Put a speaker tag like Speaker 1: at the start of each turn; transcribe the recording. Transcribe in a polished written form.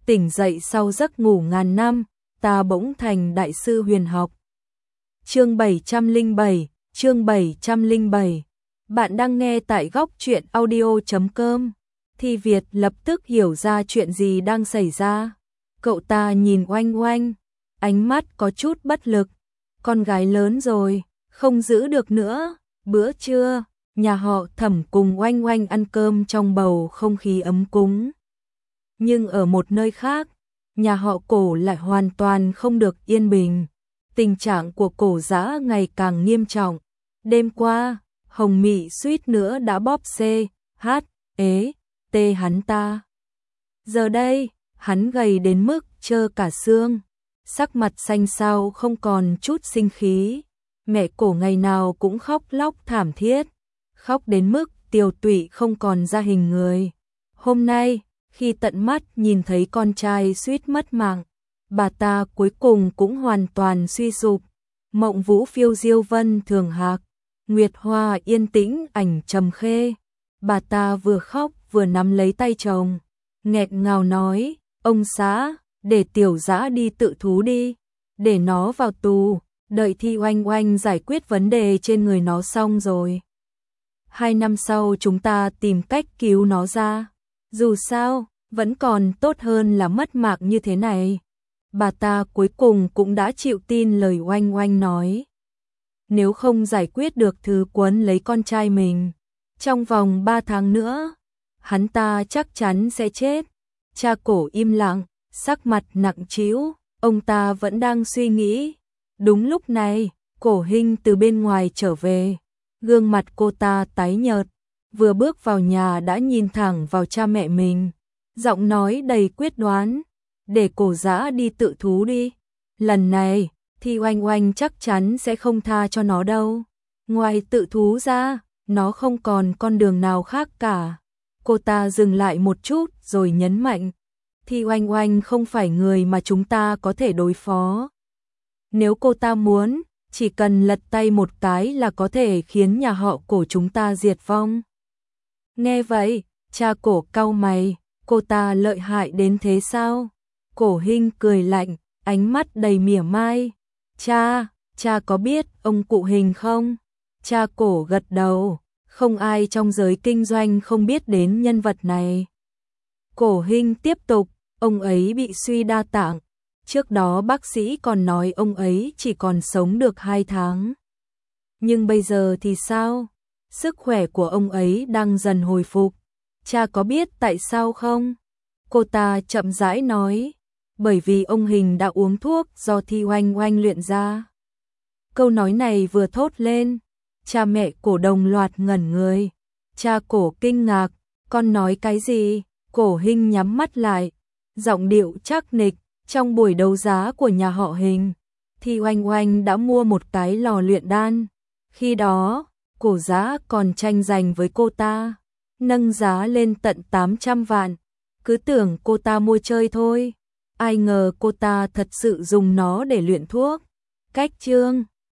Speaker 1: tỉnh dậy sau giấc ngủ ngàn năm, ta bỗng thành đại sư huyền học. Chương 707, chương 707. Bạn đang nghe tại góc truyện audio.com. Thi Việt lập tức hiểu ra chuyện gì đang xảy ra. Cậu ta nhìn Oanh Oanh, ánh mắt có chút bất lực. Con gái lớn rồi, không giữ được nữa. Bữa trưa, nhà họ Thẩm cùng Oanh Oanh ăn cơm trong bầu không khí ấm cúng. Nhưng ở một nơi khác, nhà họ Cổ lại hoàn toàn không được yên bình. Tình trạng của Cổ Dã ngày càng nghiêm trọng. Đêm qua, Hồng Mị suýt nữa đã bóp CHT hắn ta. Giờ đây, hắn gầy đến mức trơ cả xương, sắc mặt xanh xao không còn chút sinh khí. Mẹ Cổ ngày nào cũng khóc lóc thảm thiết, khóc đến mức tiều tụy không còn ra hình người. Hôm nay, khi tận mắt nhìn thấy con trai suýt mất mạng, bà ta cuối cùng cũng hoàn toàn suy sụp. Mộng Vũ phiêu diêu vân thường hạc, Nguyệt Hoa yên tĩnh ảnh trầm khê. Bà ta vừa khóc vừa nắm lấy tay chồng, nghẹn ngào nói, ông xã, để Tiểu Dã đi tự thú đi, để nó vào tù, đợi Thi Oanh Oanh giải quyết vấn đề trên người nó xong rồi. 2 năm sau chúng ta tìm cách cứu nó ra, dù sao, vẫn còn tốt hơn là mất mạng như thế này. Bà ta cuối cùng cũng đã chịu tin lời Oanh Oanh nói. Nếu không giải quyết được thứ quấn lấy con trai mình, trong vòng 3 tháng nữa, hắn ta chắc chắn sẽ chết. Cha Cổ im lặng, sắc mặt nặng trĩu, ông ta vẫn đang suy nghĩ. Đúng lúc này, Cổ Hinh từ bên ngoài trở về, gương mặt cô ta tái nhợt, vừa bước vào nhà đã nhìn thẳng vào cha mẹ mình, giọng nói đầy quyết đoán, để Cổ Dã đi tự thú đi. Lần này, Thi Oanh Oanh chắc chắn sẽ không tha cho nó đâu. Ngoài tự thú ra, nó không còn con đường nào khác cả. Cô ta dừng lại một chút rồi nhấn mạnh, Thi Oanh Oanh không phải người mà chúng ta có thể đối phó. Nếu cô ta muốn, chỉ cần lật tay một cái là có thể khiến nhà họ Cổ chúng ta diệt vong. Nghe vậy, cha Cổ cau mày, cô ta lợi hại đến thế sao? Cổ Hinh cười lạnh, ánh mắt đầy mỉa mai. Cha có biết ông cụ Hình không? Cha Cổ gật đầu, không ai trong giới kinh doanh không biết đến nhân vật này. Cổ Hinh tiếp tục, ông ấy bị suy đa tạng. Trước đó bác sĩ còn nói ông ấy chỉ còn sống được 2 tháng. Nhưng bây giờ thì sao? Sức khỏe của ông ấy đang dần hồi phục. Cha có biết tại sao không? Cô ta chậm rãi nói, bởi vì ông Hình đã uống thuốc do Thi Oanh Oanh luyện ra. Câu nói này vừa thốt lên, cha mẹ Cổ đồng loạt ngẩn người. Cha Cổ kinh ngạc, con nói cái gì? Cổ Hinh nhắm mắt lại, giọng điệu chắc nịch, trong buổi đấu giá của nhà họ Hình, Thi Oanh Oanh đã mua một cái lò luyện đan. Khi đó, Cổ Dã còn tranh giành với cô ta, nâng giá lên tận 800 vạn. Cứ tưởng cô ta mua chơi thôi, ai ngờ cô ta thật sự dùng nó để luyện thuốc. Cách chương